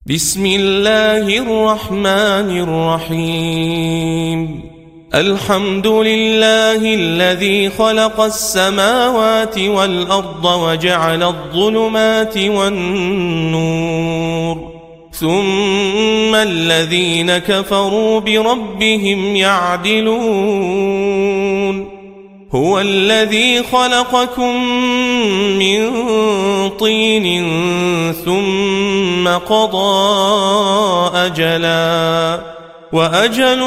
بسم الله الرحمن الرحيم. الحمد لله الذي خلق السماوات والأرض وجعل الظلمات والنور، ثم الذين كفروا بربهم يعدلون. هو الذي خلقكم من طين ثم قضى أجلا، وأجل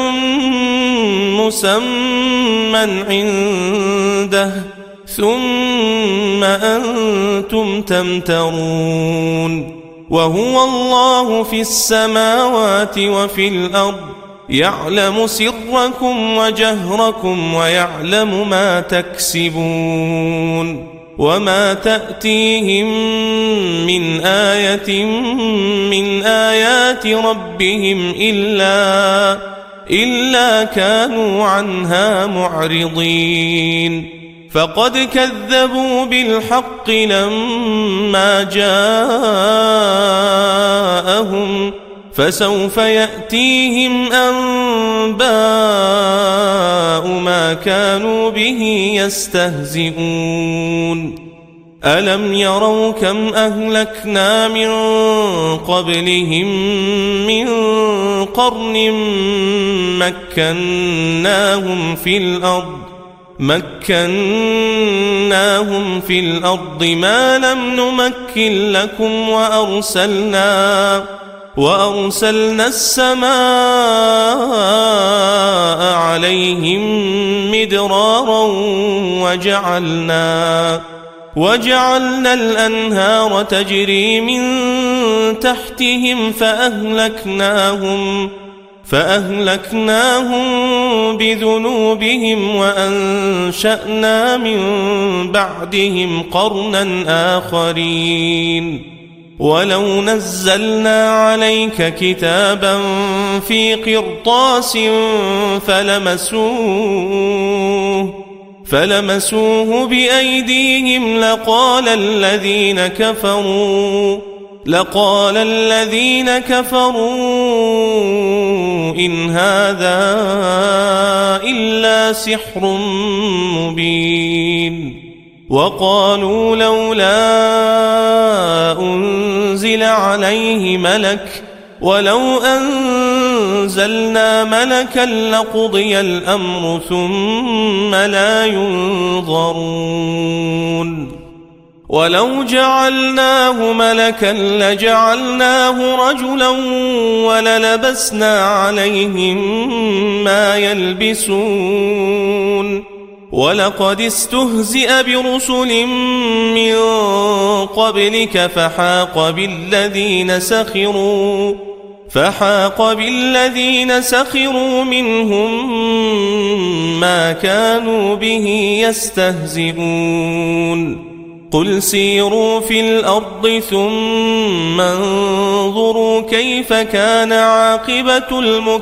مسمى عنده، ثم أنتم تمترون. وهو الله في السماوات وفي الأرض، يعلم سركم وجهركم ويعلم ما تكسبون. وما تأتيهم من آية من آيات ربهم إلا كانوا عنها معرضين. فقد كذبوا بالحق لما جاءهم، فسوف يأتيهم أنباء ما كانوا به يستهزئون. ألم يروا كم أهلكنا من قبلهم من قرن مكناهم في الأرض ما لم نمكن لكم، وأرسلنا السماء عليهم مدرارا وجعلنا الأنهار تجري من تحتهم فأهلكناهم بذنوبهم، وأنشأنا من بعدهم قرنا آخرين. ولو نزلنا عليك كتابا في قرطاس فلمسوه بأيديهم لقال الذين كفروا إن هذا إلا سحر مبين. وقالوا لولا أنزل عليه ملك، ولو أنزلنا ملكا لقضي الأمر ثم لا ينظرون. ولو جعلناه ملكا لجعلناه رجلا وللبسنا عليهم ما يلبسون. ولقد استهزئ برسل من قبلك فحاق بالذين سخروا منهم ما كانوا به يستهزئون. قل سيروا في الأرض ثم انظروا كيف كان عاقبة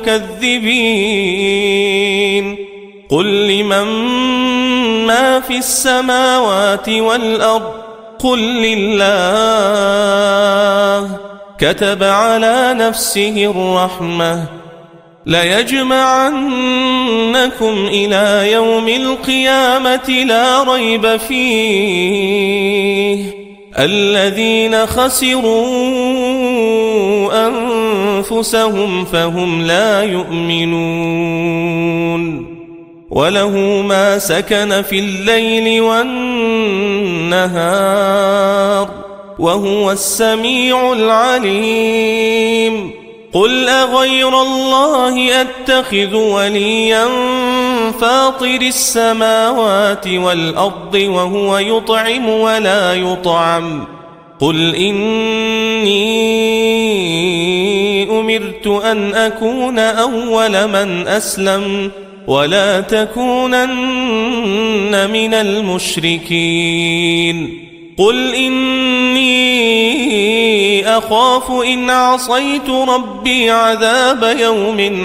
المكذبين. قل لمن ما في السماوات والأرض، قل لله. كتب على نفسه الرحمة، ليجمعنكم إلى يوم القيامة لا ريب فيه. الذين خسروا أنفسهم فهم لا يؤمنون. وله ما سكن في الليل والنهار، وهو السميع العليم. قل أغير الله أتخذ وليا فاطر السماوات والأرض وهو يطعم ولا يطعم. قل إني أمرت أن أكون أول من أسلم ولا تكونن من المشركين. قل إني أخاف إن عصيت ربي عذاب يوم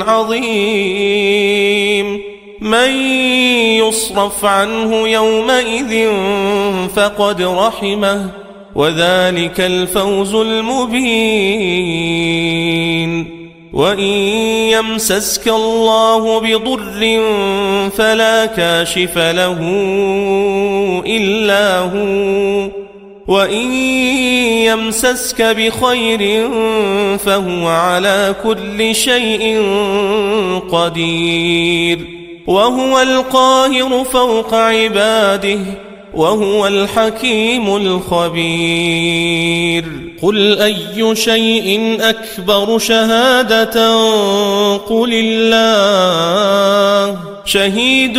عظيم. من يصرف عنه يومئذ فقد رحمه، وذلك الفوز المبين. وإن يمسسك الله بضر فلا كاشف له إلا هو، وإن يمسسك بخير فهو على كل شيء قدير، وهو القاهر فوق عباده، وهو الحكيم الخبير. قل أي شيء أكبر شهادة قل الله شهيد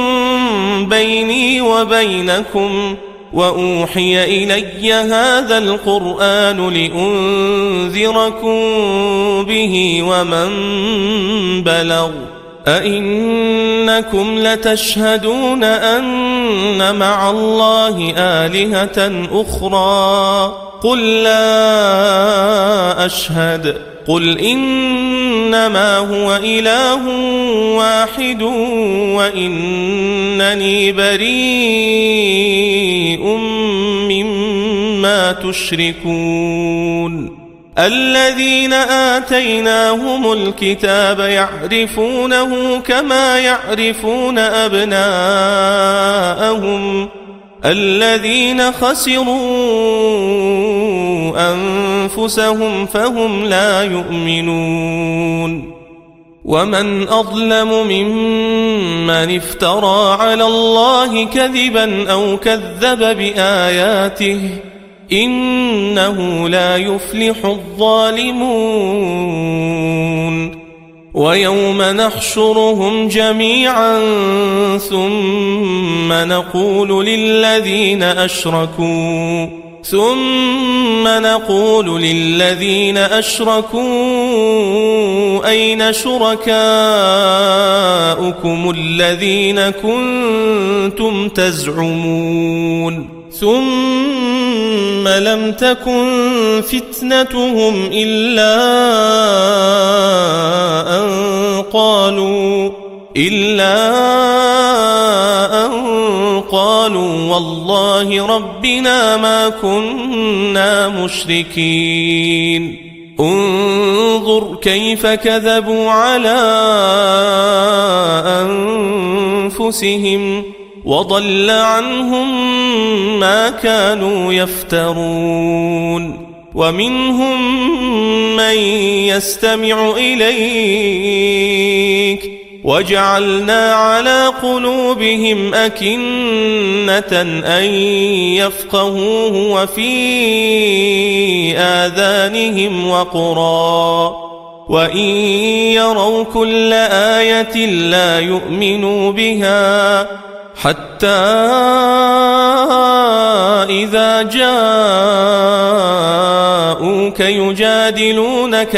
بيني وبينكم، وأوحي إلي هذا القرآن لأنذركم به ومن بلغ. أئنكم لتشهدون أن مع الله آلهة أخرى قل لا أشهد، قل إنما هو إله واحد وإنني بريء مما تشركون. الذين آتيناهم الكتاب يعرفونه كما يعرفون أبناءهم، الذين خسروا أنفسهم فهم لا يؤمنون. ومن أظلم ممن افترى على الله كذبا أو كذب بآياته، إنه لا يفلح الظالمون. ويوم نحشرهم جميعا ثم نقول للذين أشركوا أين شركاؤكم الذين كنتم تزعمون، ثم لم تكن فتنتهم إلا أن قالوا والله ربنا ما كنا مشركين. انظر كيف كذبوا على أنفسهم وضل عنهم ما كانوا يفترون. ومنهم من يستمع إليك وجعلنا على قلوبهم أكنة أن يفقهوه وفي آذانهم وقرا، وإن يروا كل آية لا يؤمنوا بها، حتى إذا جاءوك يجادلونك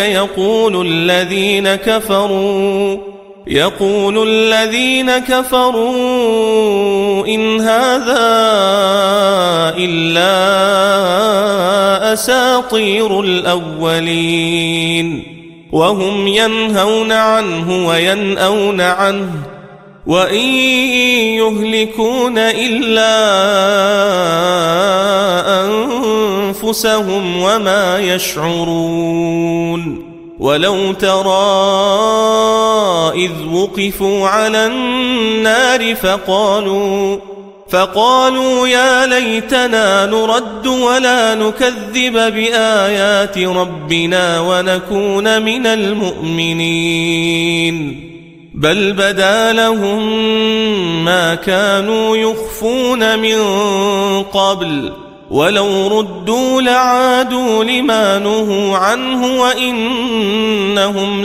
يقول الذين كفروا إن هذا إلا أساطير الأولين، وهم ينهون عنه وينأون عنه، وإن يهلكون إلا أنفسهم وما يشعرون. ولو ترى إذ وقفوا على النار فقالوا يا ليتنا نرد ولا نكذب بآيات ربنا ونكون من المؤمنين، بل بدا لهم ما كانوا يخفون من قبل، ولو ردوا لعادوا لما نهوا عنه وإنهم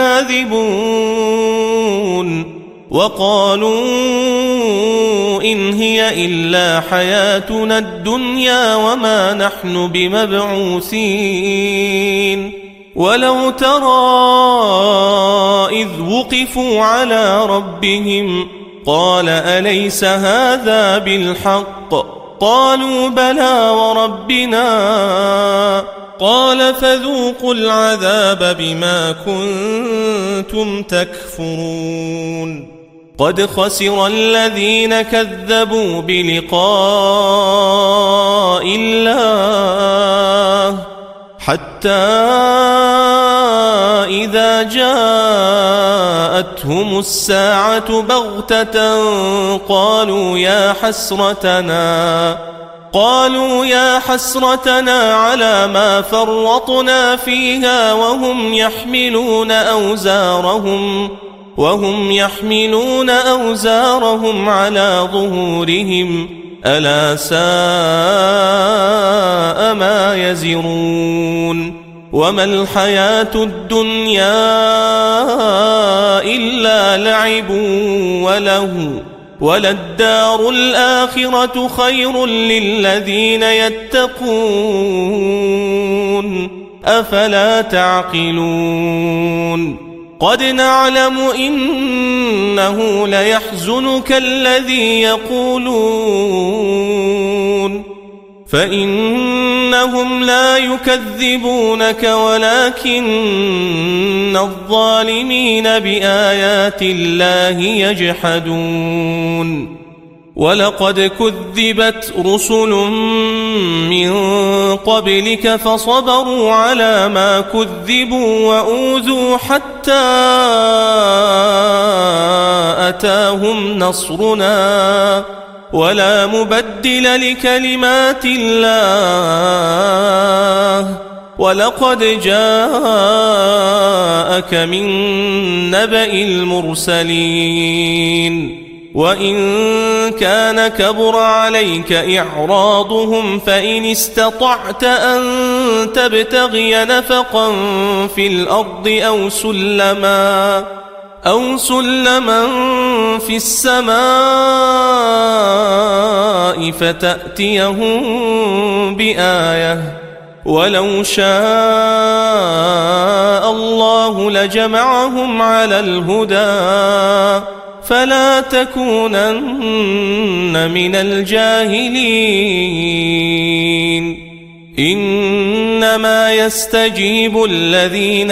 لكاذبون. وقالوا إن هي إلا حياتنا الدنيا وما نحن بمبعوثين. ولو ترى إذ وقفوا على ربهم قال أليس هذا بالحق؟ قالوا بلى وربنا، قال فذوقوا العذاب بما كنتم تكفرون. قد خسر الذين كذبوا بلقاء الله حتى إذا جاءتهم الساعة بغتة قالوا يا حسرتنا على ما فرطنا فيها وهم يحملون أوزارهم على ظهورهم ألا ساء ما يزرون وما الحياة الدنيا إلا لعب ولهو وللدار الآخرة خير للذين يتقون أفلا تعقلون قد نعلم إنه ليحزنك الذي يقولون فإنهم لا يكذبونك ولكن الظالمين بآيات الله يجحدون ولقد كذبت رسل من قبلك فصبروا على ما كذبوا وأوذوا حتى أتاهم نصرنا ولا مبدل لكلمات الله ولقد جاءك من نبأ المرسلين وإن كان كبر عليك إعراضهم فإن استطعت أن تبتغي نفقا في الأرض أو سلما في السماء فتأتيهم بآية ولو شاء الله لجمعهم على الهدى فلا تكونن من الجاهلين إنما يستجيب الذين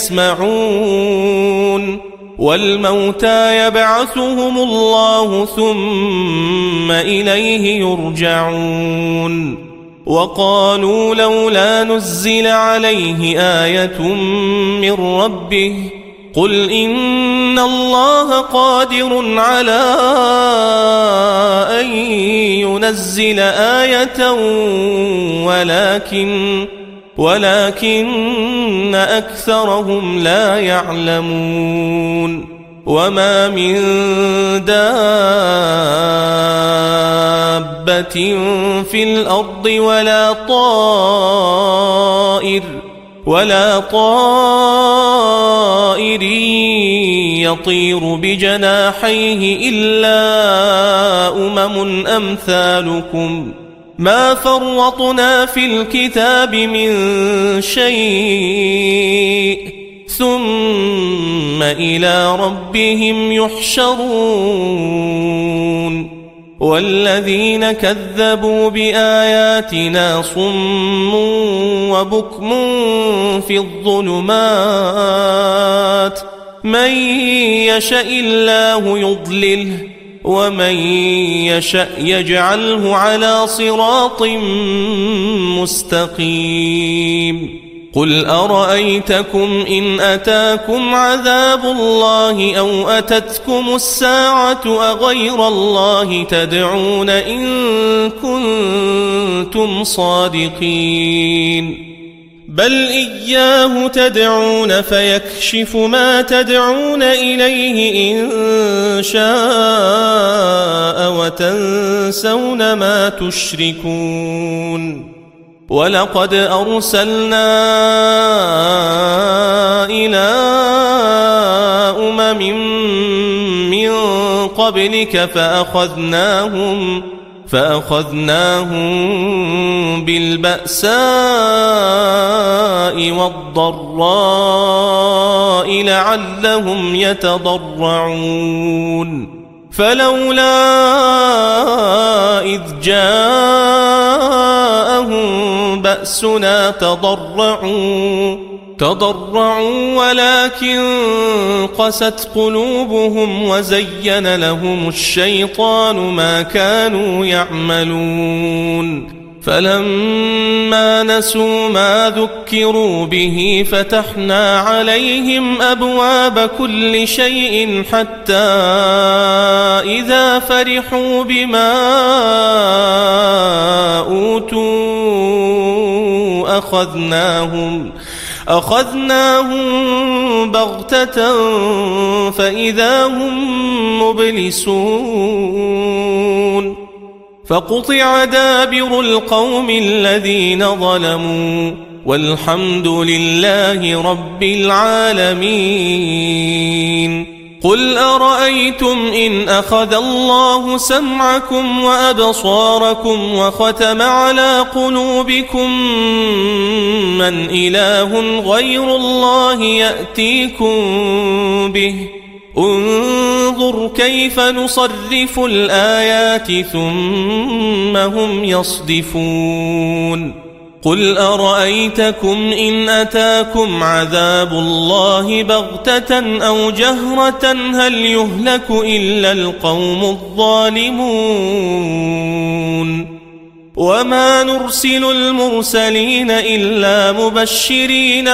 يسمعون والموتى يبعثهم الله ثم إليه يرجعون وقالوا لولا نزل عليه آية من ربه قل إن الله قادر على أن ينزل آية ولكن أكثرهم لا يعلمون وما من دابة في الأرض ولا طائر يطير بجناحيه إلا أمم أمثالكم ما فرطنا في الكتاب من شيء ثم إلى ربهم يحشرون والذين كذبوا بآياتنا صم وبكم في الظلمات من يشاء الله يضلله ومن يشاء يجعله على صراط مستقيم قل أرأيتكم إن أتاكم عذاب الله أو أتتكم الساعة أغير الله تدعون إن كنتم صادقين بل إياه تدعون فيكشف ما تدعون إليه إن شاء وتنسون ما تشركون ولقد أرسلنا إلى أمم من قبلك فأخذناهم بالبأساء والضراء لعلهم يتضرعون فلولا إذ جاءهم بأسنا تضرعوا ولكن قست قلوبهم وزين لهم الشيطان ما كانوا يعملون فلما نسوا ما ذكروا به فتحنا عليهم أبواب كل شيء حتى إذا فرحوا بما أوتوا أخذناهم بغتة فإذا هم مبلسون فقطع دابر القوم الذين ظلموا والحمد لله رب العالمين. قل أرأيتم إن أخذ الله سمعكم وأبصاركم وختم على قلوبكم من إله غير الله يأتيكم به انظر كيف نصرف الآيات ثم هم يصدفون. قل أرأيتكم إن أتاكم عذاب الله بغتة أو جهرة هل يهلك إلا القوم الظالمون. وما نرسل المرسلين إلا مبشرين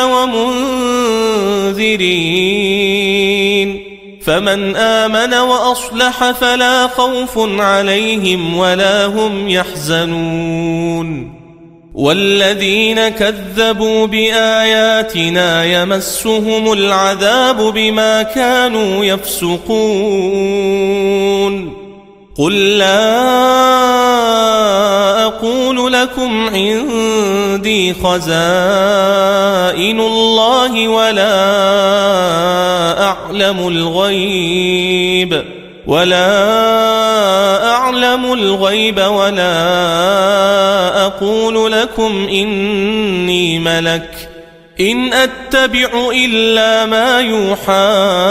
ومنذرين فمن آمن وأصلح فلا خوف عليهم ولا هم يحزنون. والذين كذبوا بآياتنا يمسهم العذاب بما كانوا يفسقون. قل لا أقول لكم عندي خزائن الله ولا أعلم الغيب ولا أقول لكم إني ملك إن أتبع إلا ما يوحى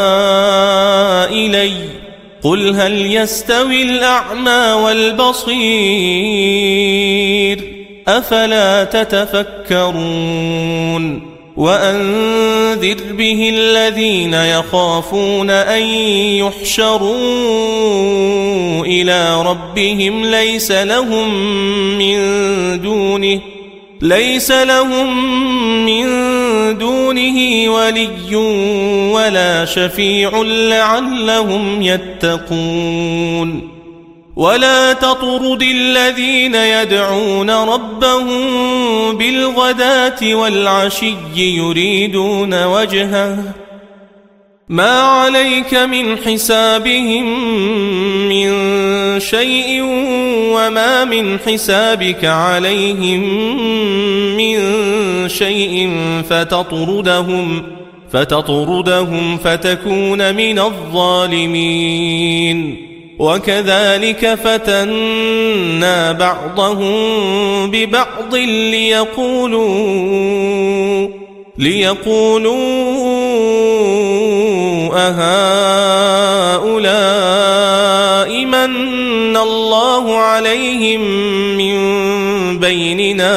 إلي قل هل يستوي الأعمى والبصير أفلا تتفكرون. وأنذر به الذين يخافون أن يحشروا إلى ربهم ليس لهم من دونه ولي ولا شفيع لعلهم يتقون. ولا تطرد الذين يدعون ربهم بالغداة والعشي يريدون وجهه ما عليك من حسابهم من شيء وما من حسابك عليهم من شيء فتطردهم فتكون من الظالمين. وكذلك فتنا بعضهم ببعض ليقولوا أهؤلاء من الله عليهم من بيننا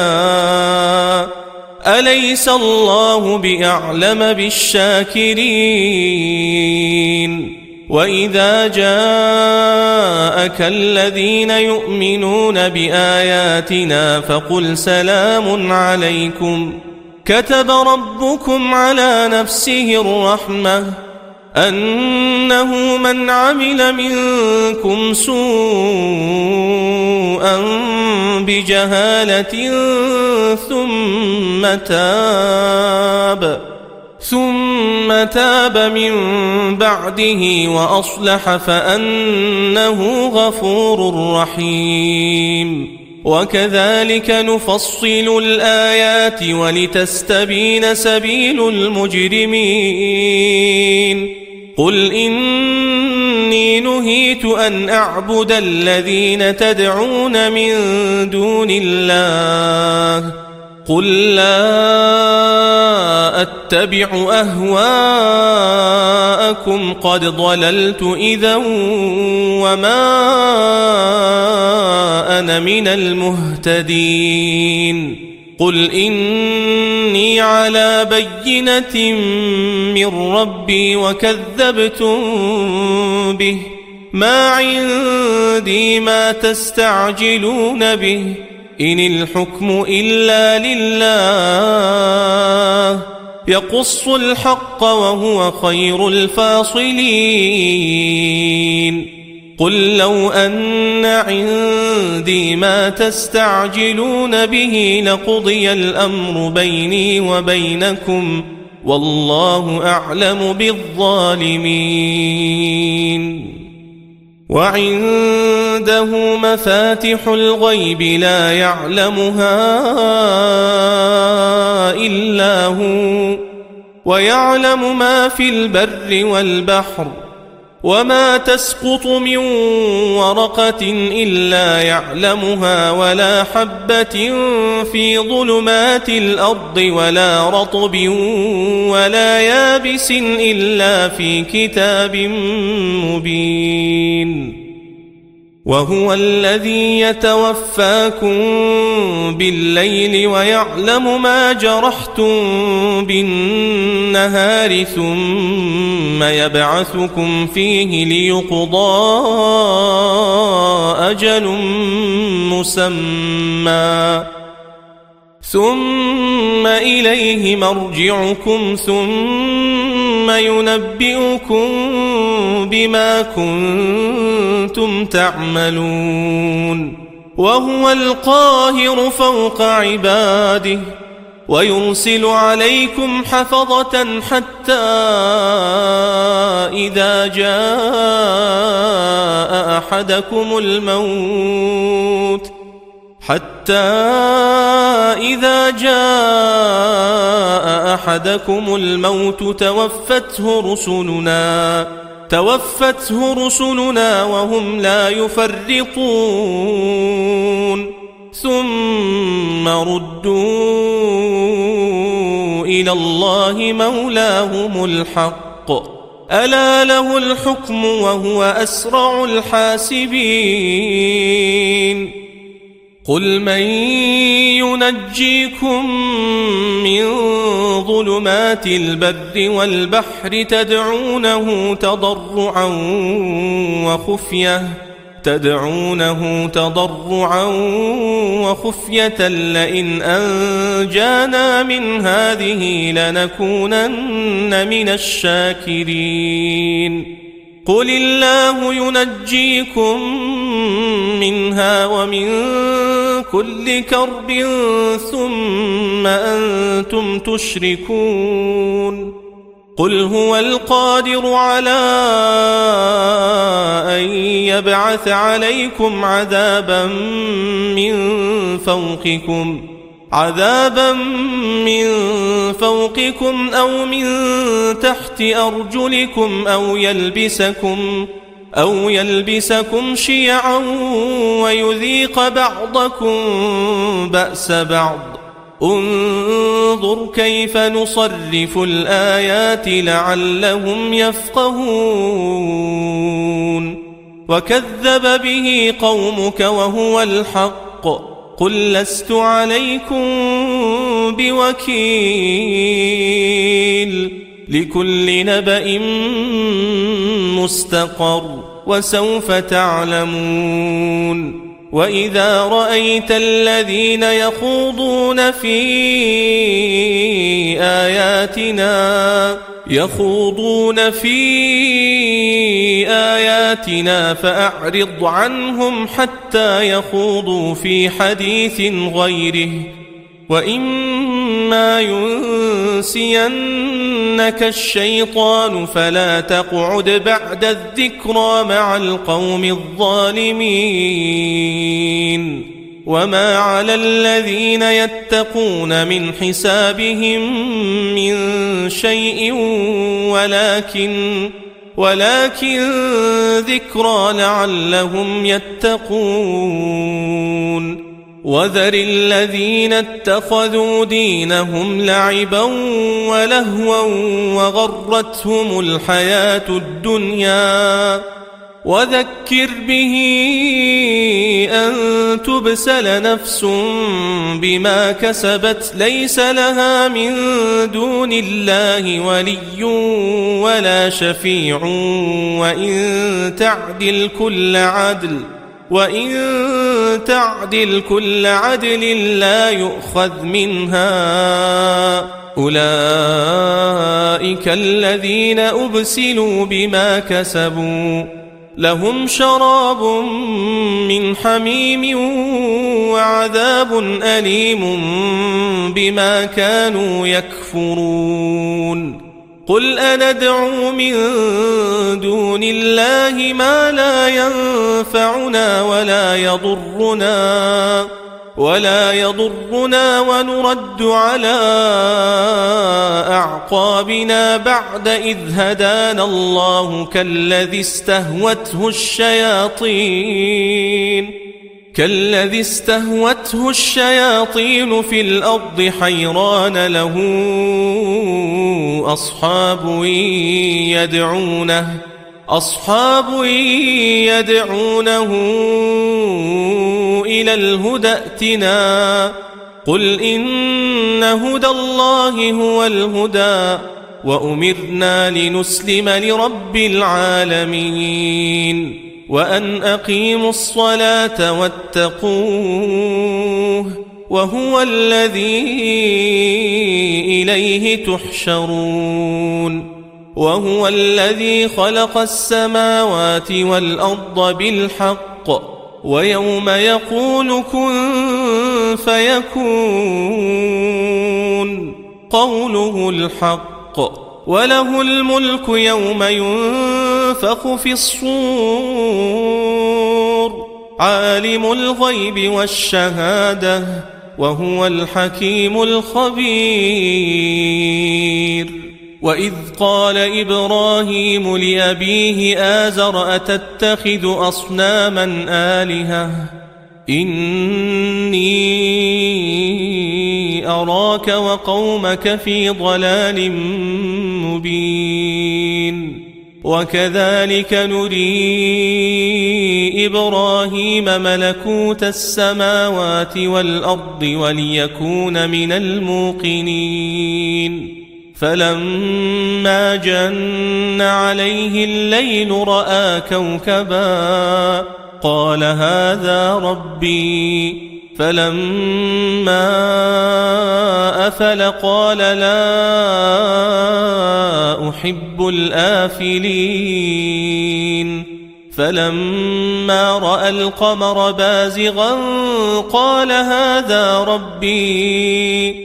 أليس الله بأعلم بالشاكرين. وإذا جاءك الذين يؤمنون بآياتنا فقل سلام عليكم كتب ربكم على نفسه الرحمة أنه من عمل منكم سوءا بجهالة ثم تاب من بعده وأصلح فأنه غفور رحيم. وكذلك نفصل الآيات ولتستبين سبيل المجرمين. قل إني نهيت أن أعبد الذين تدعون من دون الله قل لا أتبع أهواءكم قد ضللت إذا وما أنا من المهتدين. قل إني على بينة من ربي وكذبتم به ما عندي ما تستعجلون به إن الحكم إلا لله يقص الحق وهو خير الفاصلين قل لو أن عندي ما تستعجلون به لقضي الأمر بيني وبينكم والله أعلم بالظالمين وعنده مفاتح الغيب لا يعلمها إلا هو ويعلم ما في البر والبحر وما تسقط من ورقة إلا يعلمها ولا حبة في ظلمات الأرض ولا رطب ولا يابس إلا في كتاب مبين وهو الذي يتوفاكم بالليل ويعلم ما جرحتم بالنهار ثم يبعثكم فيه ليقضى أجل مسمى ثم إليه مرجعكم ثم ينبئكم بما كنتم تعملون وهو القاهر فوق عباده ويرسل عليكم حفظة حتى إذا جاء أحدكم الموت توفته رسلنا وهم لا يفرطون ثم ردوا إلى الله مولاهم الحق ألا له الحكم وهو أسرع الحاسبين قل من ينجيكم من ظلمات البر والبحر تدعونه تضرعا وخفية لئن أنجانا من هذه لنكونن من الشاكرين قل الله ينجيكم منها ومن كل كرب ثم أنتم تشركون قل هو القادر على أن يبعث عليكم عذابا من فوقكم أو من تحت أرجلكم أو يلبسكم شيعا ويذيق بعضكم بأس بعض انظر كيف نصرف الآيات لعلهم يفقهون وكذب به قومك وهو الحق قل لست عليكم بوكيل لكل نبأ مستقر وسوف تعلمون وإذا رأيت الذين يخوضون في آياتنا فأعرض عنهم حتى يخوضوا في حديث غيره وإما ينسينك الشيطان فلا تقعد بعد الذكرى مع القوم الظالمين وما على الذين يتقون من حسابهم من شيء ولكن ذكرى لعلهم يتقون وذر الذين اتخذوا دينهم لعبا ولهوا وغرتهم الحياة الدنيا وذكر به أن تبسل نفس بما كسبت ليس لها من دون الله ولي ولا شفيع وإن تعدل كل عدل وإن تعدل كل عدل لا يؤخذ منها أولئك الذين أبسلوا بما كسبوا لهم شراب من حميم وعذاب أليم بما كانوا يكفرون قل أندعو من دون الله ما لا ينفعنا ولا يضرنا ونرد على أعقابنا بعد إذ هدانا الله كالذي استهوته الشياطين في الأرض حيران له أصحاب يدعونه إلى الهدى ائتنا قل إن هدى الله هو الهدى وأمرنا لنسلم لرب العالمين وأن أقيموا الصلاة واتقوه وهو الذي إليه تحشرون وهو الذي خلق السماوات والأرض بالحق ويوم يقول كن فيكون قوله الحق وله الملك يوم ينفخ في الصور عالم الغيب والشهادة وهو الحكيم الخبير وإذ قال إبراهيم لأبيه آزر أتتخذ أصناما آلهة إني أراك وقومك في ضلال مبين وكذلك نري إبراهيم ملكوت السماوات والأرض وليكون من الموقنين فلما جن عليه الليل رأى كوكبا قال هذا ربي فلما أفل قال لا أحب الآفلين فلما رأى القمر بازغا قال هذا ربي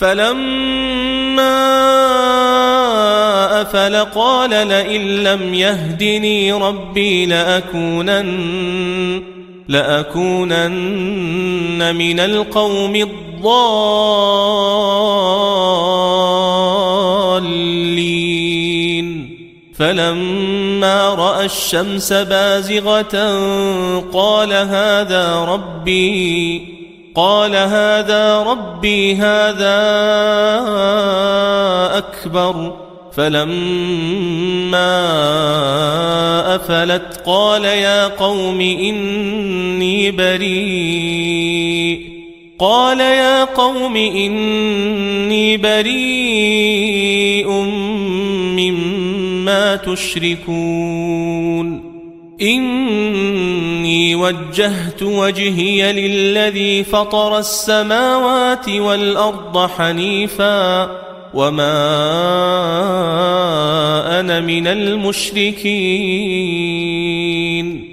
فلما أفل قال لئن لم يهدني ربي لأكونن من القوم الضالين فلما رأى الشمس بازغة قال هذا ربي هذا أكبر فلما أفلت قال يا قوم إني بريء مما تشركون إني وجهت وجهي للذي فطر السماوات والأرض حنيفا وما أنا من المشركين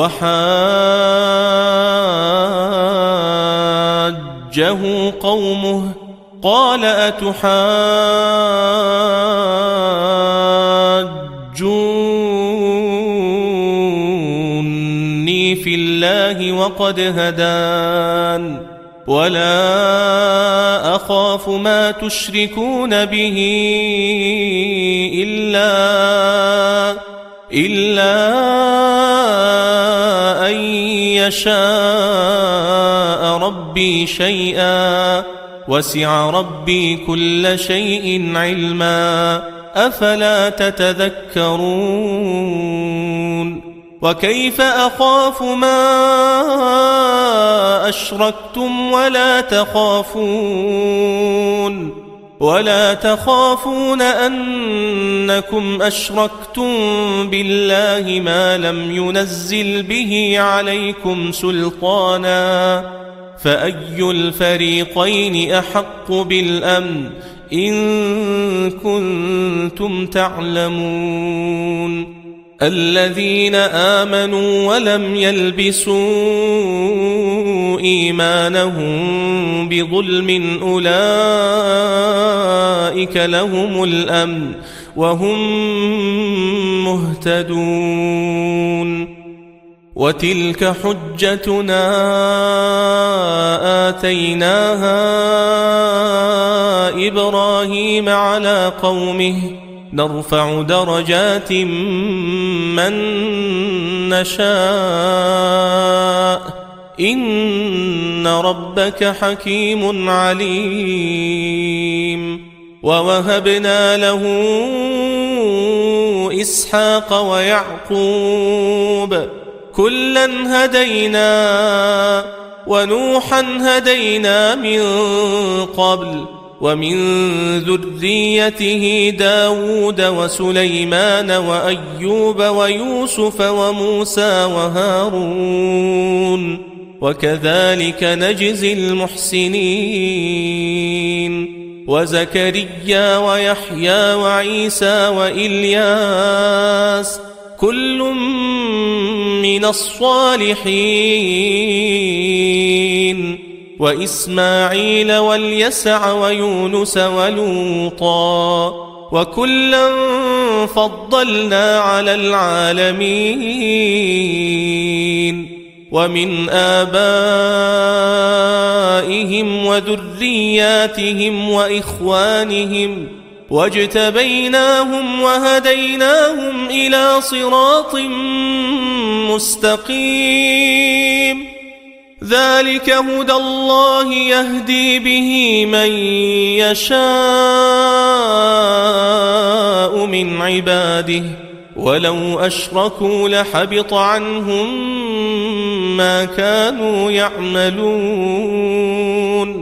وحاجه قومه قال أتحاجوني في الله وقد هدان ولا أخاف ما تشركون به إلا أن يشاء ربي شيئا وسع ربي كل شيء علما أفلا تتذكرون وكيف أخاف ما ولا تخافون أنكم أشركتم بالله ما لم ينزل به عليكم سلطانا فأي الفريقين أحق بالأمن إن كنتم تعلمون الذين آمنوا ولم يلبسوا إيمانهم بظلم أولئك لهم الأمن وهم مهتدون وتلك حجتنا آتيناها إبراهيم على قومه نرفع درجات من نشاء إن ربك حكيم عليم ووهبنا له إسحاق ويعقوب كلا هدينا ونوحا هدينا من قبل ومن ذريته داود وسليمان وأيوب ويوسف وموسى وهارون وكذلك نجزي المحسنين وزكريا ويحيى وعيسى وإلياس كل من الصالحين وإسماعيل واليسع ويونس ولوطا وكلا فضلنا على العالمين ومن آبائهم وذرياتهم وإخوانهم واجتبيناهم وهديناهم إلى صراط مستقيم ذلك هدى الله يهدي به من يشاء من عباده ولو أشركوا لحبط عنهم ما كانوا يعملون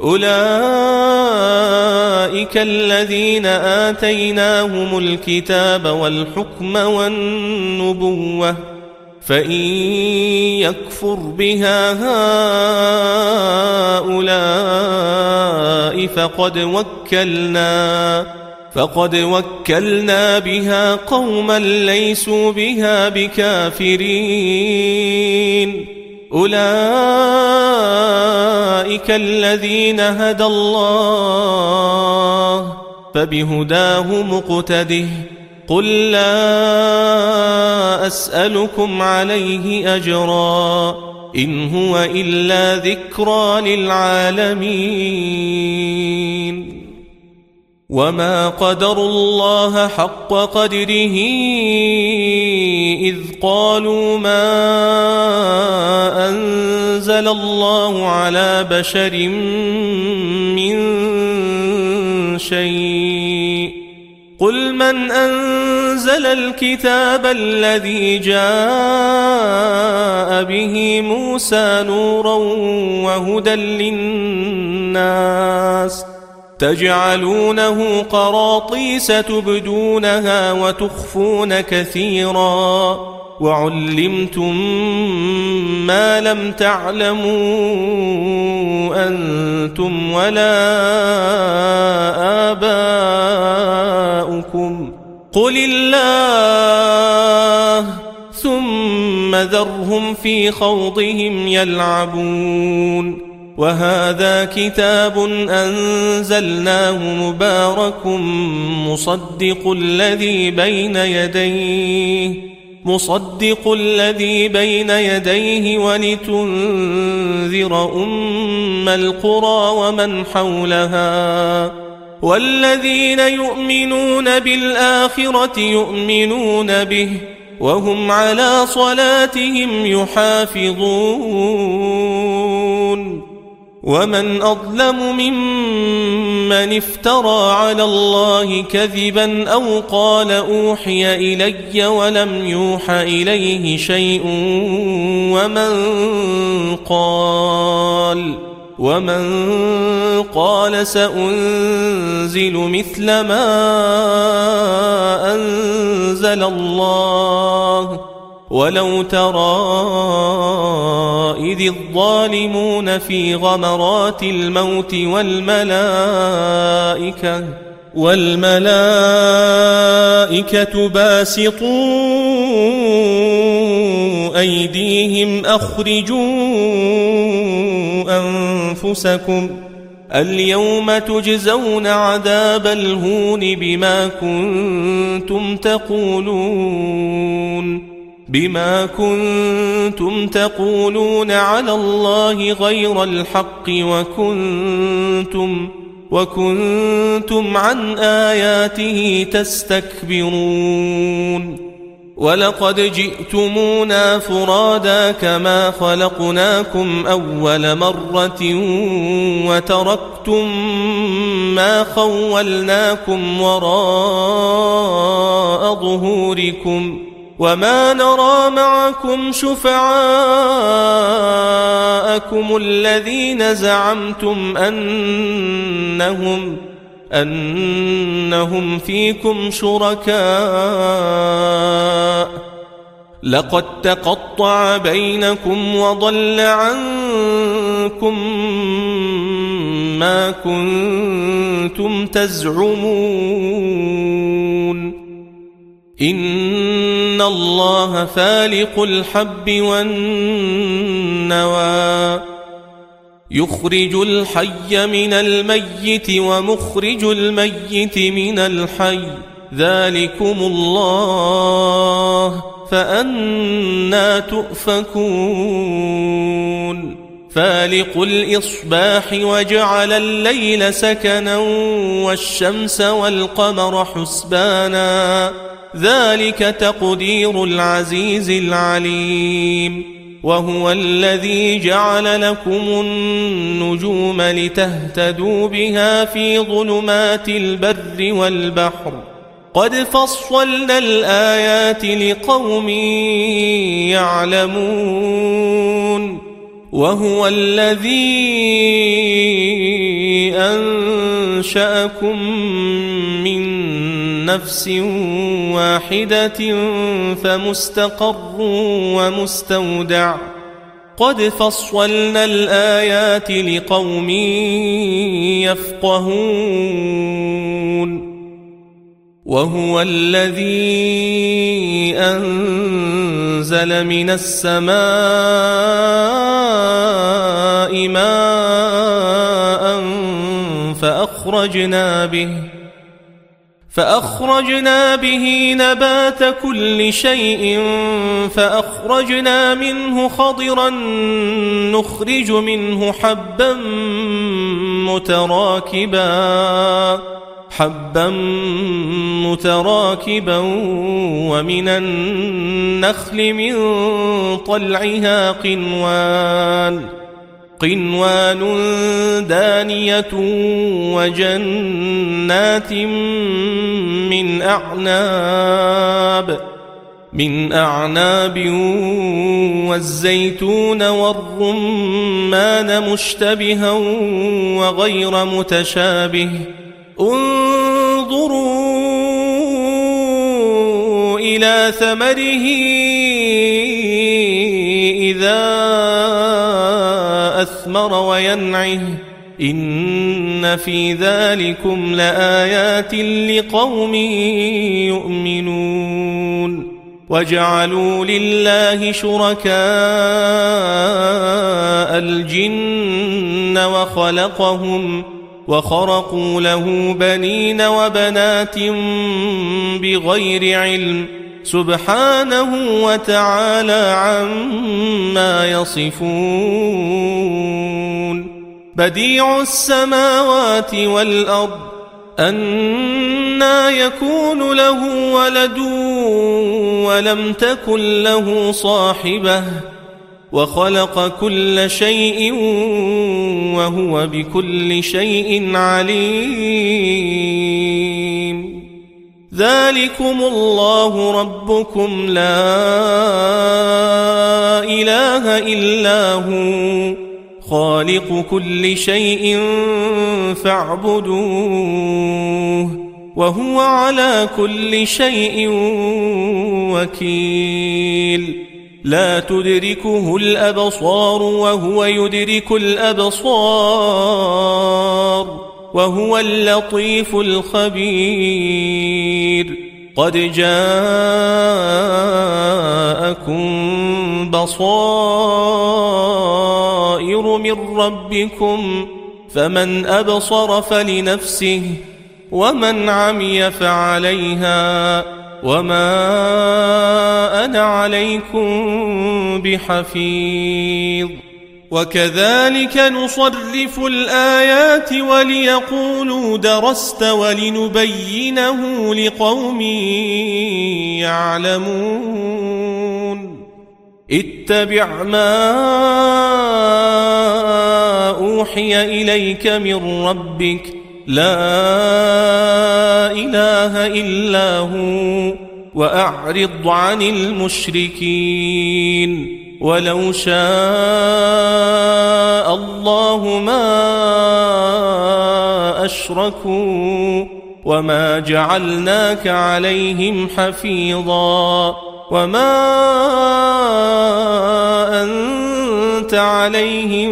أولئك الذين آتيناهم الكتاب والحكم والنبوة فإن يكفر بها هؤلاء فقد وكلنا بها قوما ليسوا بها بكافرين أولئك الذين هدى الله فبهداه مقتده قل لا أسألكم عليه أجرا إن هو إلا ذكرى للعالمين وما قدروا الله حق قدره إذ قالوا ما أنزل الله على بشر من شيء قل من أنزل الكتاب الذي جاء به موسى نورا وهدى للناس تجعلونه قراطيس تبدونها وتخفون كثيرا وعلمتم ما لم تعلموا أنتم ولا آباؤكم قل الله ثم ذرهم في خوضهم يلعبون وهذا كتاب أنزلناه مبارك مصدق الذي بين يديه ولتنذر أم القرى ومن حولها والذين يؤمنون بالآخرة يؤمنون به وهم على صلاتهم يحافظون ومن أظلم ممن افترى على الله كذبا أو قال أوحي إلي ولم يوح إليه شيء ومن قال سأنزل مثل ما أنزل الله ولو ترى إذ الظالمون في غمرات الموت والملائكة باسطوا أيديهم أخرجوا أنفسكم اليوم تجزون عذاب الهون بما كنتم تقولون على الله غير الحق وكنتم عن آياته تستكبرون ولقد جئتمونا فرادا كما خلقناكم أول مرة وتركتم ما خولناكم وراء ظهوركم وما نرى معكم شفعاءكم الذين زعمتم أنهم فيكم شركاء لقد تقطع بينكم وضل عنكم ما كنتم تزعمون إن الله فالق الحب والنوى يخرج الحي من الميت ومخرج الميت من الحي ذلكم الله فأنى تؤفكون فالق الإصباح وجعل الليل سكنا والشمس والقمر حسبانا ذلك تقدير العزيز العليم وهو الذي جعل لكم النجوم لتهتدوا بها في ظلمات البر والبحر قد فصلنا الآيات لقوم يعلمون وهو الذي أنشأكم من نفس واحدة فمستقر ومستودع قد فصلنا الآيات لقوم يفقهون وهو الذي أنزل من السماء ماء فأخرجنا به نبات كل شيء فأخرجنا منه خضرا نخرج منه حبا متراكبا ومن النخل من طلعها قنوان دانية وجنات من أعناب والزيتون والرمان مشتبها وغير متشابه انظروا إلى ثمره إذا أثمر وينعه إن في ذلكم لآيات لقوم يؤمنون وجعلوا لله شركاء الجن وخرقوا له بنين وبنات بغير علم سبحانه وتعالى عما يصفون بديع السماوات والأرض أنى يكون له ولد ولم تكن له صاحبة وخلق كل شيء وهو بكل شيء عليم ذلكم الله ربكم لا إله إلا هو خالق كل شيء فاعبدوه وهو على كل شيء وكيل لا تدركه الأبصار وهو يدرك الأبصار وهو اللطيف الخبير قد جاءكم بصائر من ربكم فمن أبصر فلنفسه ومن عمي فعليها وما أنا عليكم بحفيظ وكذلك نصرف الآيات وليقولوا درست ولنبينه لقوم يعلمون اتبع ما أوحي إليك من ربك لا إله إلا هو وأعرض عن المشركين ولو شاء الله ما أشركوا وما جعلناك عليهم حفيظا وما أنت عليهم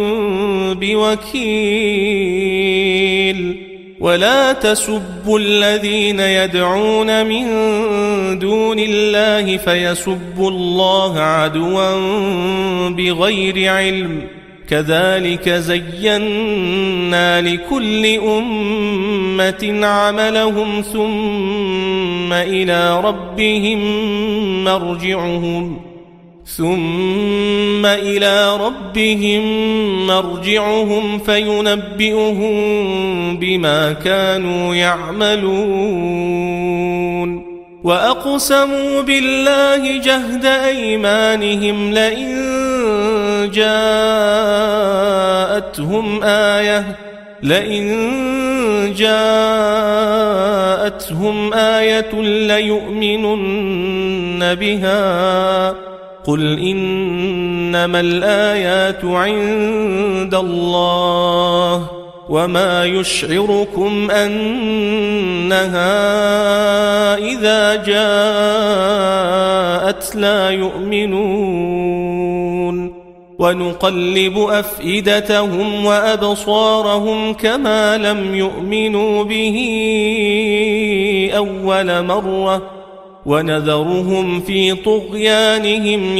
بوكيل ولا تسبوا الذين يدعون من دون الله فيسبوا الله عدوا بغير علم كذلك زينا لكل أمة عملهم ثم إلى ربهم مرجعهم فينبئهم بما كانوا يعملون وأقسموا بالله جهد أيمانهم لئن جاءتهم آية ليؤمنن بها قل إنما الآيات عند الله وما يشعركم أنها إذا جاءت لا يؤمنون ونقلب أفئدتهم وأبصارهم كما لم يؤمنوا به أول مرة ونذرهم في طغيانهم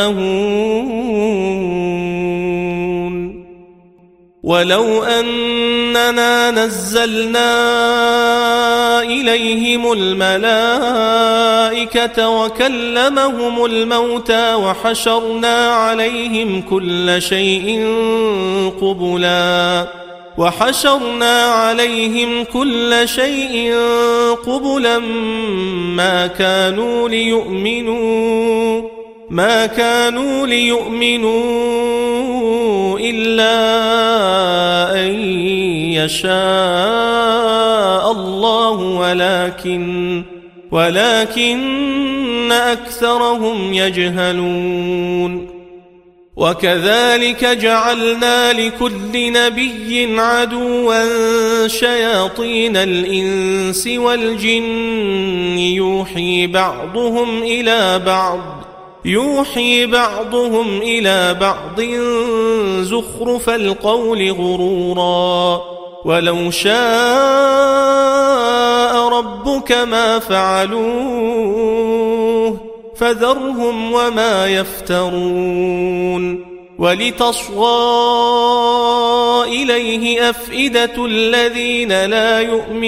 يعمهون ولو أننا نزلنا إليهم الملائكة وكلمهم الموتى وحشرنا عليهم كل شيء قبلا ما كانوا ليؤمنوا إلا أن يشاء الله ولكن أكثرهم يجهلون وكذلك جعلنا لكل نبي عدوا شياطين الإنس والجن يوحي بعضهم إلى بعض زخرف القول غرورا ولو شاء ربك ما فعلوه فذرهم وما يفترون ولتصغى إليه أفئدة الذين لا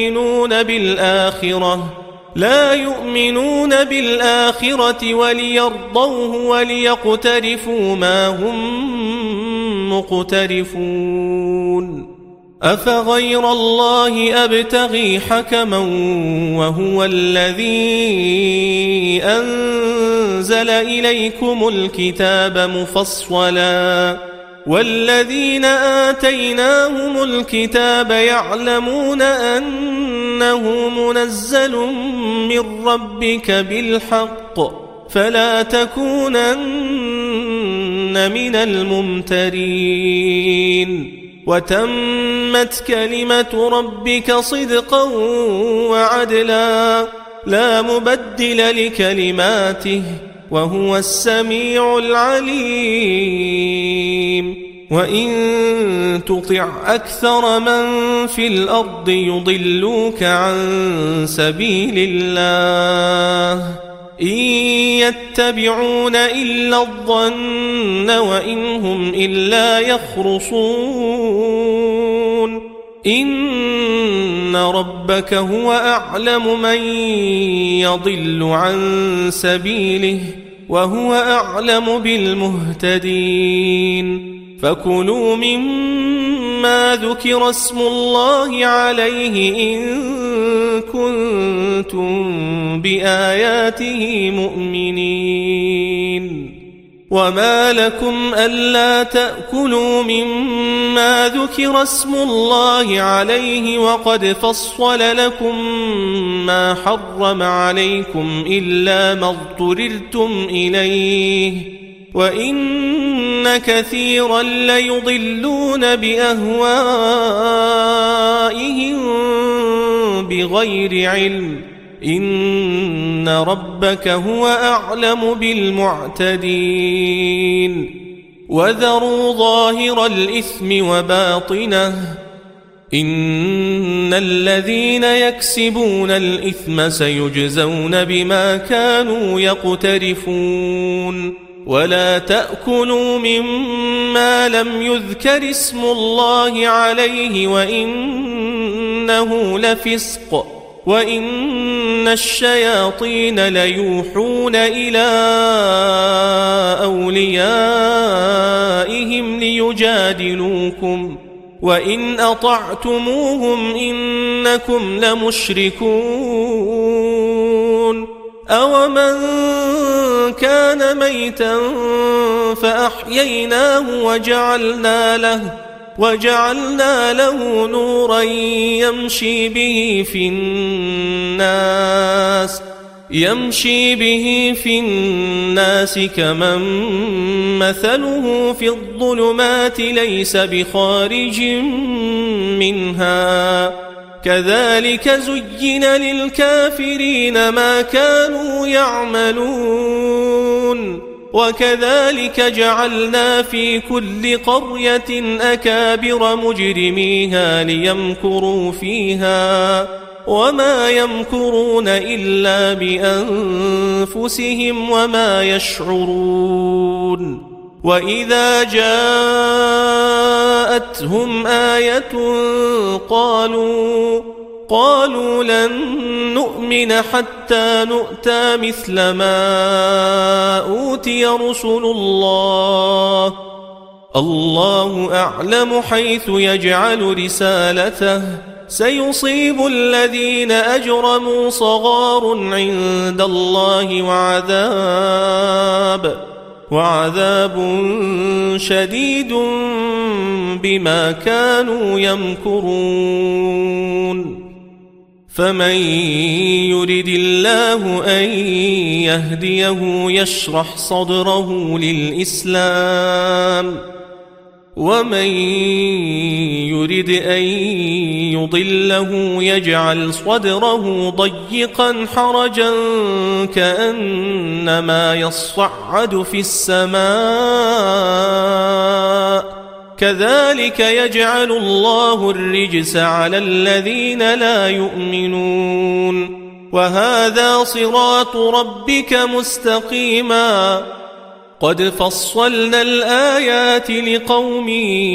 يؤمنون بالآخرة وليرضوه وليقترفوا ما هم مقترفون أفغير الله أبتغي حكما وهو الذي أنزل إليكم الكتاب مفصلا والذين آتيناهم الكتاب يعلمون أنه منزل من ربك بالحق فلا تكونن من الممترين وتمت كلمة ربك صدقا وعدلا لا مبدل لكلماته وهو السميع العليم وإن تطع أكثر من في الأرض يضلوك عن سبيل الله إن يتبعون إلا الظن وإن هم إلا يخرصون إن ربك هو أعلم من يضل عن سبيله وهو أعلم بالمهتدين فكلوا مما ذكر اسم الله عليه إن كنتم بآياته مؤمنين وما لكم ألا تأكلوا مما ذكر اسم الله عليه وقد فصل لكم ما حرم عليكم إلا ما اضطررتم إليه وإن كثيرا ليضلون بأهوائهم بغير علم إن ربك هو أعلم بالمعتدين وذروا ظاهر الإثم وباطنه إن الذين يكسبون الإثم سيجزون بما كانوا يقترفون ولا تأكلوا مما لم يذكر اسم الله عليه وإنه لفسق وإن الشياطين ليوحون إلى أوليائهم ليجادلوكم وإن أطعتموهم إنكم لمشركون أومن كان ميتا فأحييناه وجعلنا له نورا يمشي به في الناس كمن مثله في الظلمات ليس بخارج منها كذلك زين للكافرين ما كانوا يعملون وكذلك جعلنا في كل قرية أكابر مجرميها ليمكروا فيها وما يمكرون إلا بأنفسهم وما يشعرون وإذا جاءتهم آية قالوا لن نؤمن حتى نؤتى مثل ما أوتي رسل الله أعلم حيث يجعل رسالته سيصيب الذين أجرموا صغار عند الله وعذاب شديد بما كانوا يمكرون فمن يرد الله أن يهديه يشرح صدره للإسلام ومن يرد أن يضله يجعل صدره ضيقا حرجا كأنما يصعد في السماء كذلك يجعل الله الرجس على الذين لا يؤمنون وهذا صراط ربك مستقيما قد فصلنا الآيات لقوم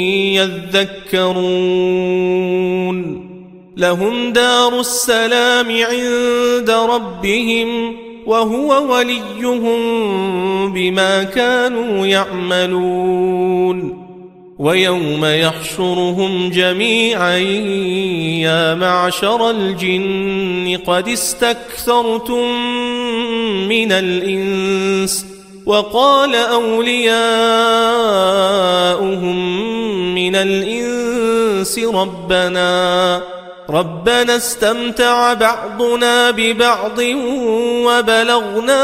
يذكرون لهم دار السلام عند ربهم وهو وليهم بما كانوا يعملون ويوم يحشرهم جميعا يا معشر الجن قد استكثرتم من الإنس وقال أولياؤهم من الإنس ربنا استمتع بعضنا ببعض وبلغنا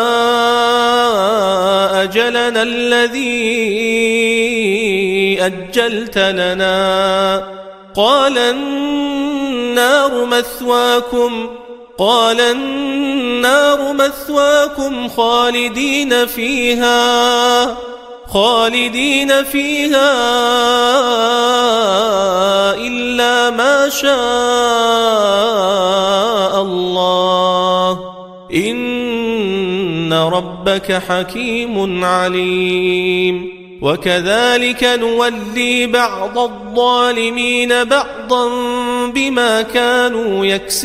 أجلنا الذي أجلت لنا قال النار مثواكم خالدين فيها إلا ما شاء الله إن ربك حكيم عليم وكذلك نولي بعض الظالمين بعضا بما كانوا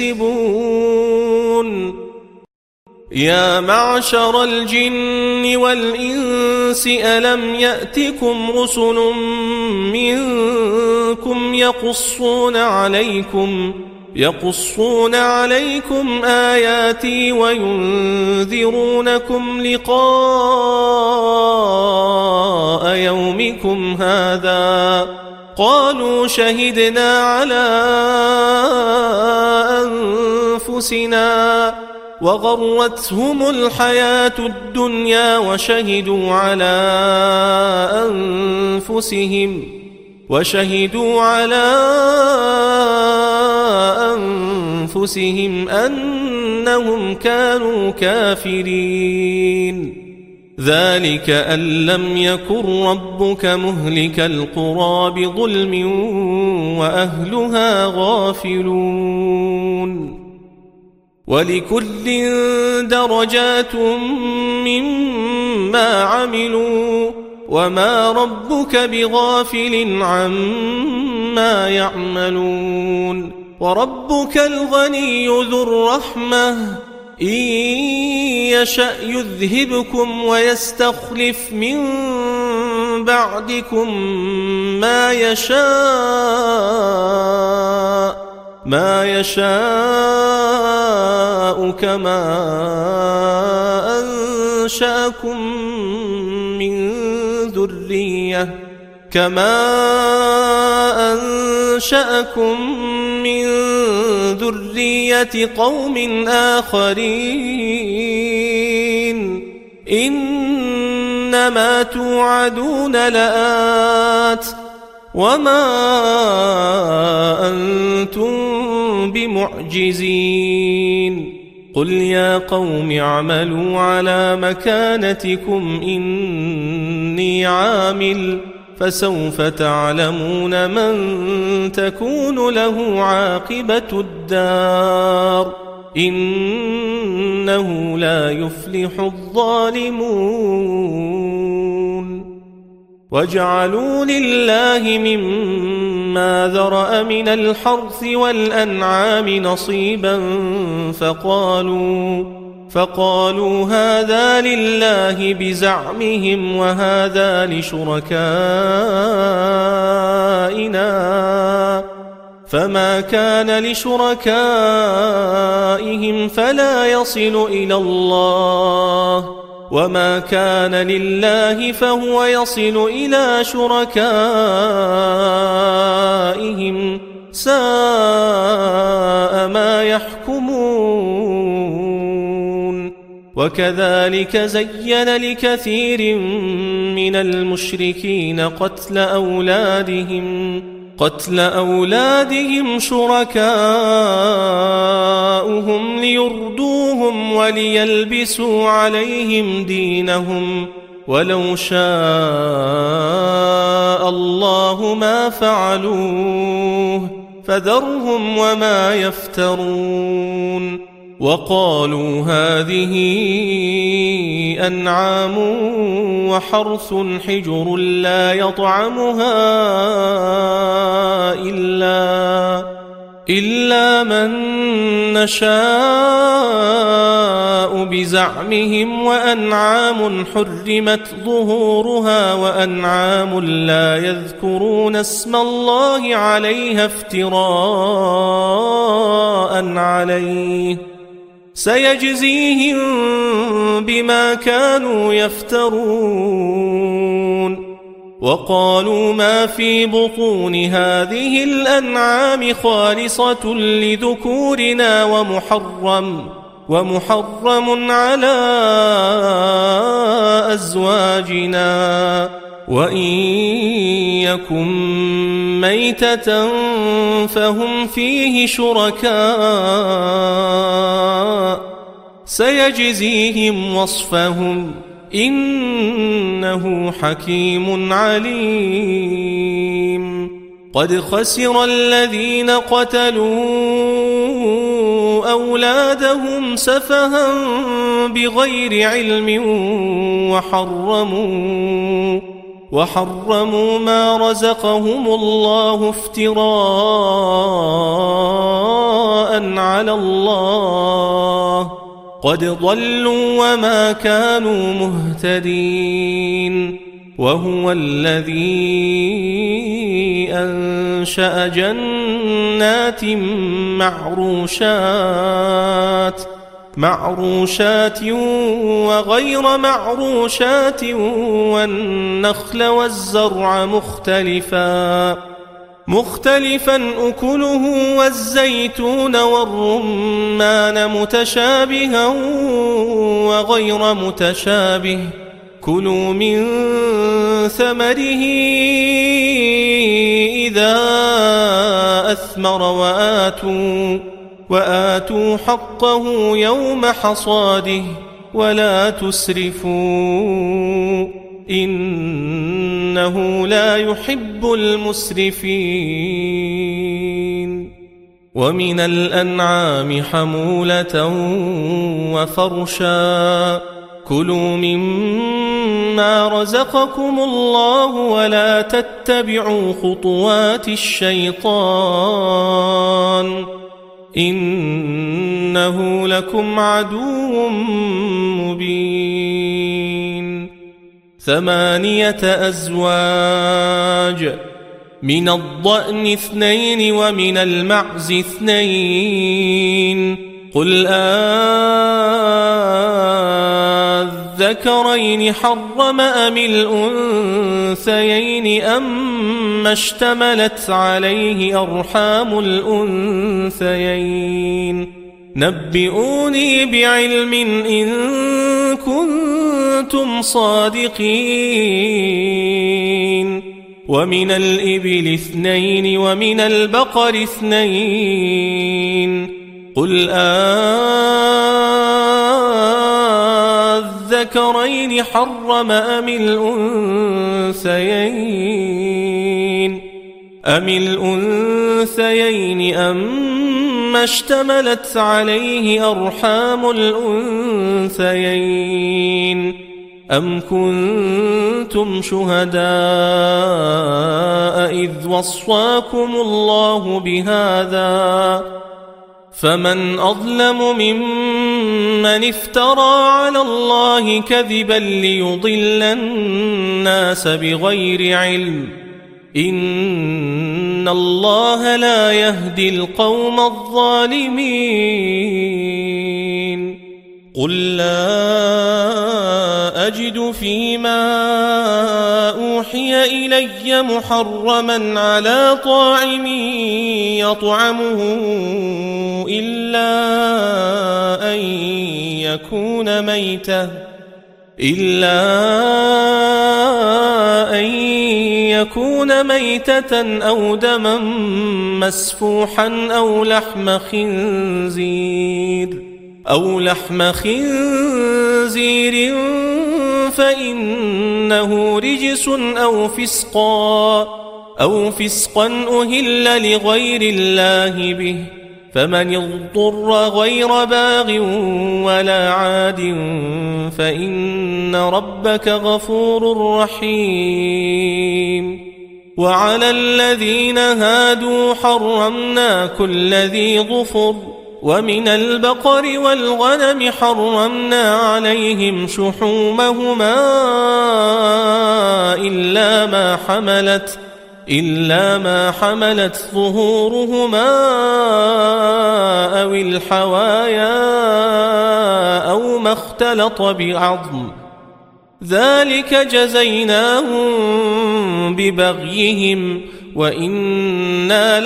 يكسبون يا معشر الجن والإنس ألم يأتكم رسل منكم يقصون عليكم آياتي وينذرونكم لقاء يومكم هذا قالوا شهدنا على أنفسنا وغرتهم الحياة الدنيا وشهدوا على أنفسهم أنهم كانوا كافرين ذلك أن لم يكن ربك مهلك القرى بظلم وأهلها غافلون ولكل درجات مما عملوا وما ربك بغافل عما يعملون وربك الغني ذو الرحمة إن يشأ يذهبكم ويستخلف من بعدكم ما يشاء كما أنشأكم من ذرية قوم آخرين إنما توعدون لآت وما أنتم بمعجزين قل يا قوم اعملوا على مكانتكم إني عامل فسوف تعلمون من تكون له عاقبة الدار إنه لا يفلح الظالمون وجعلوا لله مما ذرأ من الحرث والأنعام نصيبا فقالوا هذا لله بزعمهم وهذا لشركائنا فما كان لشركائهم فلا يصل إلى الله وما كان لله فهو يصل إلى شركائهم ساء ما يحكمون وكذلك زين لكثير من المشركين قتل أولادهم شركاؤهم ليردوهم وليلبسوا عليهم دينهم ولو شاء الله ما فعلوه فذرهم وما يفترون وقالوا هذه أنعام وحرث حجر لا يطعمها إلا من نشاء بزعمهم وأنعام حرمت ظهورها وأنعام لا يذكرون اسم الله عليها افتراء عليه سيجزيهم بما كانوا يفترون وقالوا ما في بطون هذه الأنعام خالصة لذكورنا ومحرم على أزواجنا وإن يكن ميتة فهم فيه شركاء سيجزيهم وصفهم إنه حكيم عليم. قد خسر الذين قتلوا أولادهم سفها بغير علم وحرموا ما رزقهم الله افتراء على الله قد ضلوا وما كانوا مهتدين. وهو الذي أنشأ جنات معروشات وغير معروشات والنخل والزرع مختلفا أكله والزيتون والرمان متشابها وغير متشابه كلوا من ثمره إذا أثمر وآتوا حقه يوم حصاده ولا تسرفوا إنه لا يحب المسرفين. ومن الأنعام حمولة وفرشا كلوا مما رزقكم الله ولا تتبعوا خطوات الشيطان إنه لكم عدو مبين. 8 أزواج من الضأن 2 ومن المعز 2 قل الذكرين حرم أم الأنثيين أما اشتملت عليه أرحام الأنثيين نبئوني بعلم إن كنتم صادقين. ومن الإبل 2 ومن البقر 2 قل الذكرين حرم أم الأنثيين أما اشتملت عليه أرحام الأنثيين أم كنتم شهداء إذ وصاكم الله بهذا فمن أظلم ممن افترى على الله كذبا ليضل الناس بغير علم إن الله لا يهدي القوم الظالمين. قل لا أجد فيما أوحي إلي محرما على طاعم يطعمه إلا أن يكون ميتة أو دما مسفوحا أو لحم خنزير فإنه رجس أو فسقا أهل لغير الله به فمن اضطر غير باغ ولا عاد فإن ربك غفور رحيم. وعلى الذين هادوا حرمنا كل ذي ظفر ومن البقر والغنم حرمنا عليهم شحومهما إلا ما حملت ظهورهما أو الحوايا أو ما اختلط بعظم ذلك جزيناهم ببغيهم وإنا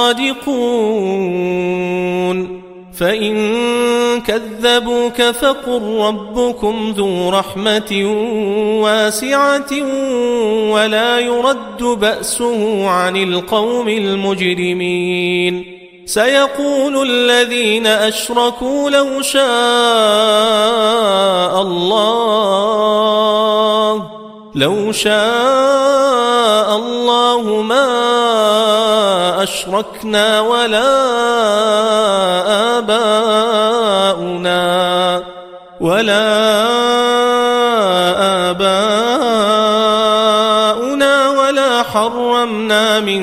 لصادقون فإن كذبوك فقل ربكم ذو رحمة واسعة ولا يرد بأسه عن القوم المجرمين سيقول الذين أشركوا لو شاء الله ما أشركنا ولا آباؤنا ولا حرمنا من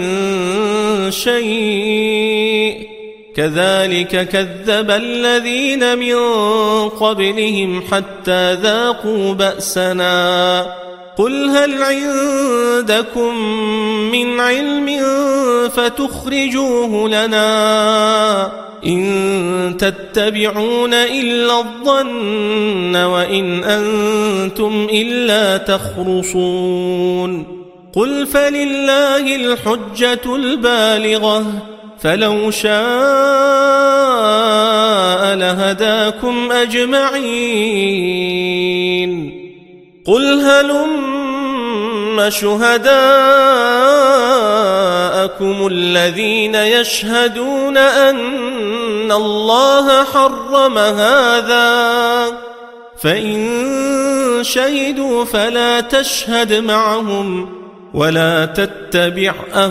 شيء كذلك كذب الذين من قبلهم حتى ذاقوا بأسنا قل هل عندكم من علم فتخرجوه لنا إن تتبعون إلا الظن وإن أنتم إلا تخرصون قل فلله الحجة البالغة فلو شاء لهداكم أجمعين قل هلم شهداءكم الذين يشهدون أن الله حرم هذا فإن شهدوا فلا تشهد معهم ولا تتبع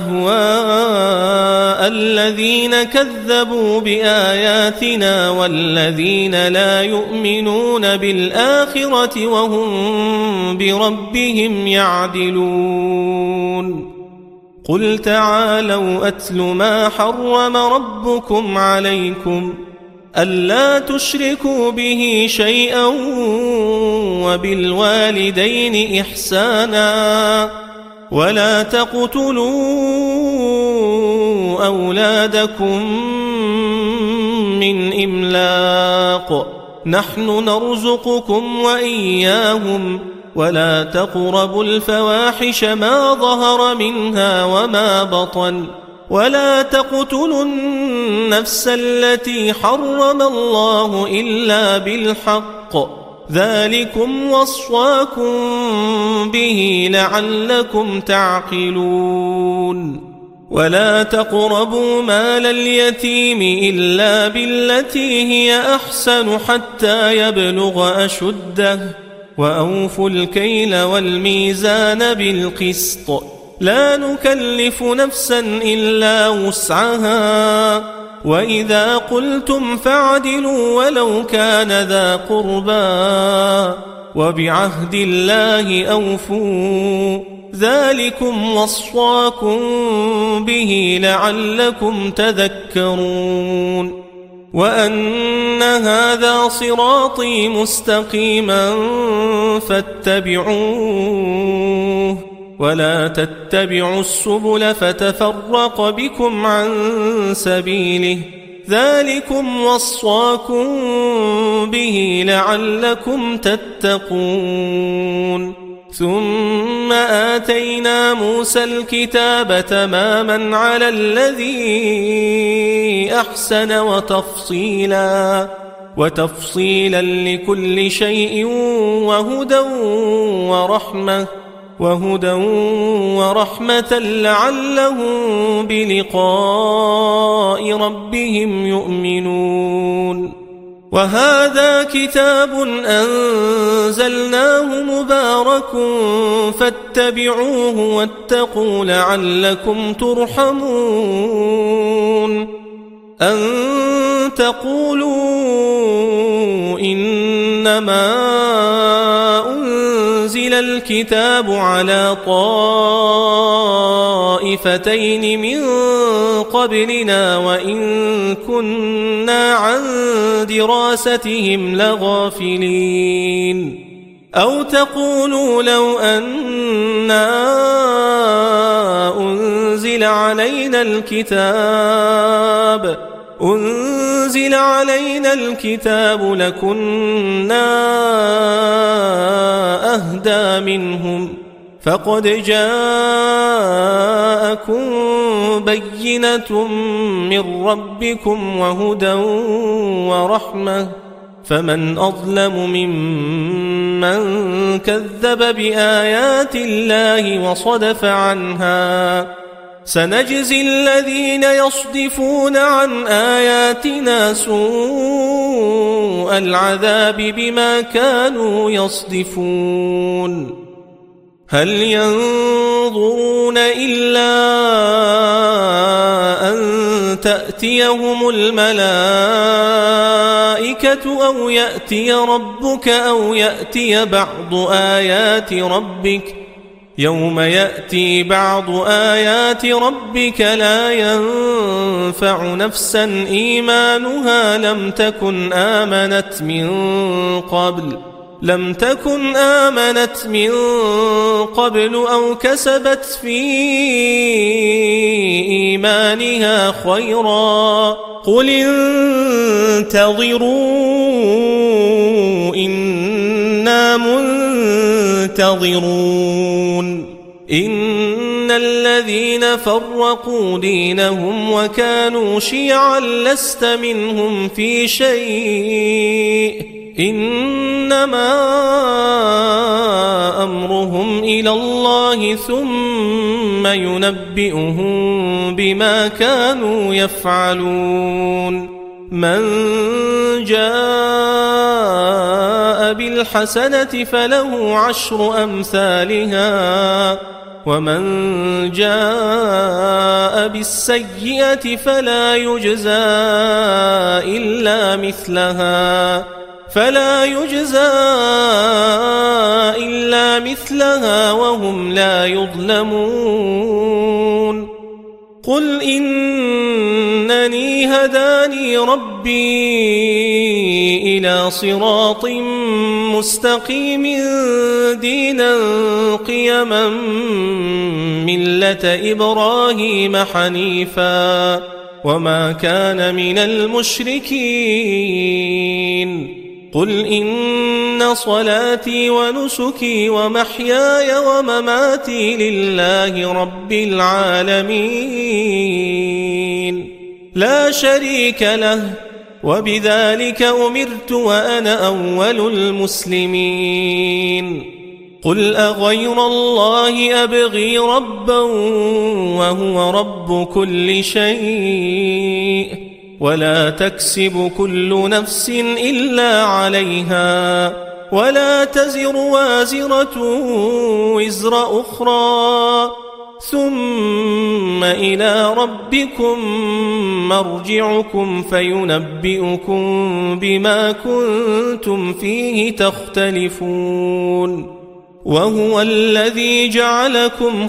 أهواء الذين كذبوا بآياتنا والذين لا يؤمنون بالآخرة وهم بربهم يعدلون قل تعالوا أتل ما حرم ربكم عليكم ألا تشركوا به شيئا وبالوالدين إحسانا ولا تقتلوا أولادكم من إملاق نحن نرزقكم وإياهم ولا تقربوا الفواحش ما ظهر منها وما بطن ولا تقتلوا النفس التي حرم الله إلا بالحق ذلكم وصاكم به لعلكم تعقلون ولا تقربوا مال اليتيم إلا بالتي هي أحسن حتى يبلغ أشده وأوفوا الكيل والميزان بالقسط لا نكلف نفسا إلا وسعها وإذا قلتم فاعدلوا ولو كان ذا قربى وبعهد الله أوفوا ذلكم وصاكم به لعلكم تذكرون وأن هذا صراطي مستقيما فاتبعوه ولا تتبعوا السبل فتفرق بكم عن سبيله ذلكم وصاكم به لعلكم تتقون ثم آتينا موسى الكتاب تماما على الذي أحسن وتفصيلا لكل شيء وهدى ورحمة لعلهم بلقاء ربهم يؤمنون وهذا كتاب أنزلناه مبارك فاتبعوه واتقوا لعلكم ترحمون أن تقولوا إنما أنزل الكتاب على طائفتين من قبلنا وإن كنا عن دراستهم لغافلين أو تقولوا لو أنا أنزل علينا الكتاب لكنا أهدى منهم فقد جاءكم بينة من ربكم وهدى ورحمة فمن أظلم ممن كذب بآيات الله وصدف عنها سنجزي الذين يصدفون عن آياتنا سوء العذاب بما كانوا يصدفون هل ينظرون إلا أن تأتيهم الملائكة أو يأتي ربك أو يأتي بعض آيات ربك يوم يأتي بعض آيات ربك لا ينفع نفسا إيمانها لم تكن آمنت من قبل أو كسبت في إيمانها خيرا قل انتظروا إنا منتظرون إن الذين فرقوا دينهم وكانوا شيعا لست منهم في شيء إنما أمرهم إلى الله ثم ينبئهم بما كانوا يفعلون من جاء بالحسنة فله 10 أمثالها ومن جاء بالسيئة فلا يجزى إلا مثلها وهم لا يظلمون قل إنني هداني ربي إلى صراط مستقيم دينا قيما ملة إبراهيم حنيفا وما كان من المشركين قل إن صلاتي ونسكي ومحياي ومماتي لله رب العالمين لا شريك له وبذلك أمرت وأنا أول المسلمين قل أغير الله أبغي ربا وهو رب كل شيء ولا تكسب كل نفس إلا عليها ولا تزر وازرة وزر أخرى ثم إلى ربكم مرجعكم فينبئكم بما كنتم فيه تختلفون وهو الذي جعلكم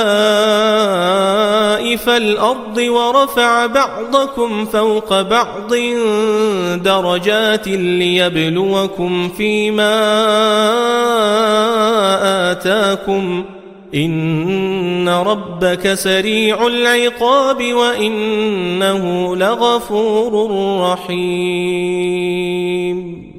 خلائف الأرض ورفع بعضكم فوق بعض درجات ليبلوكم فيما آتاكم إن ربك سريع العقاب وإنه لغفور رحيم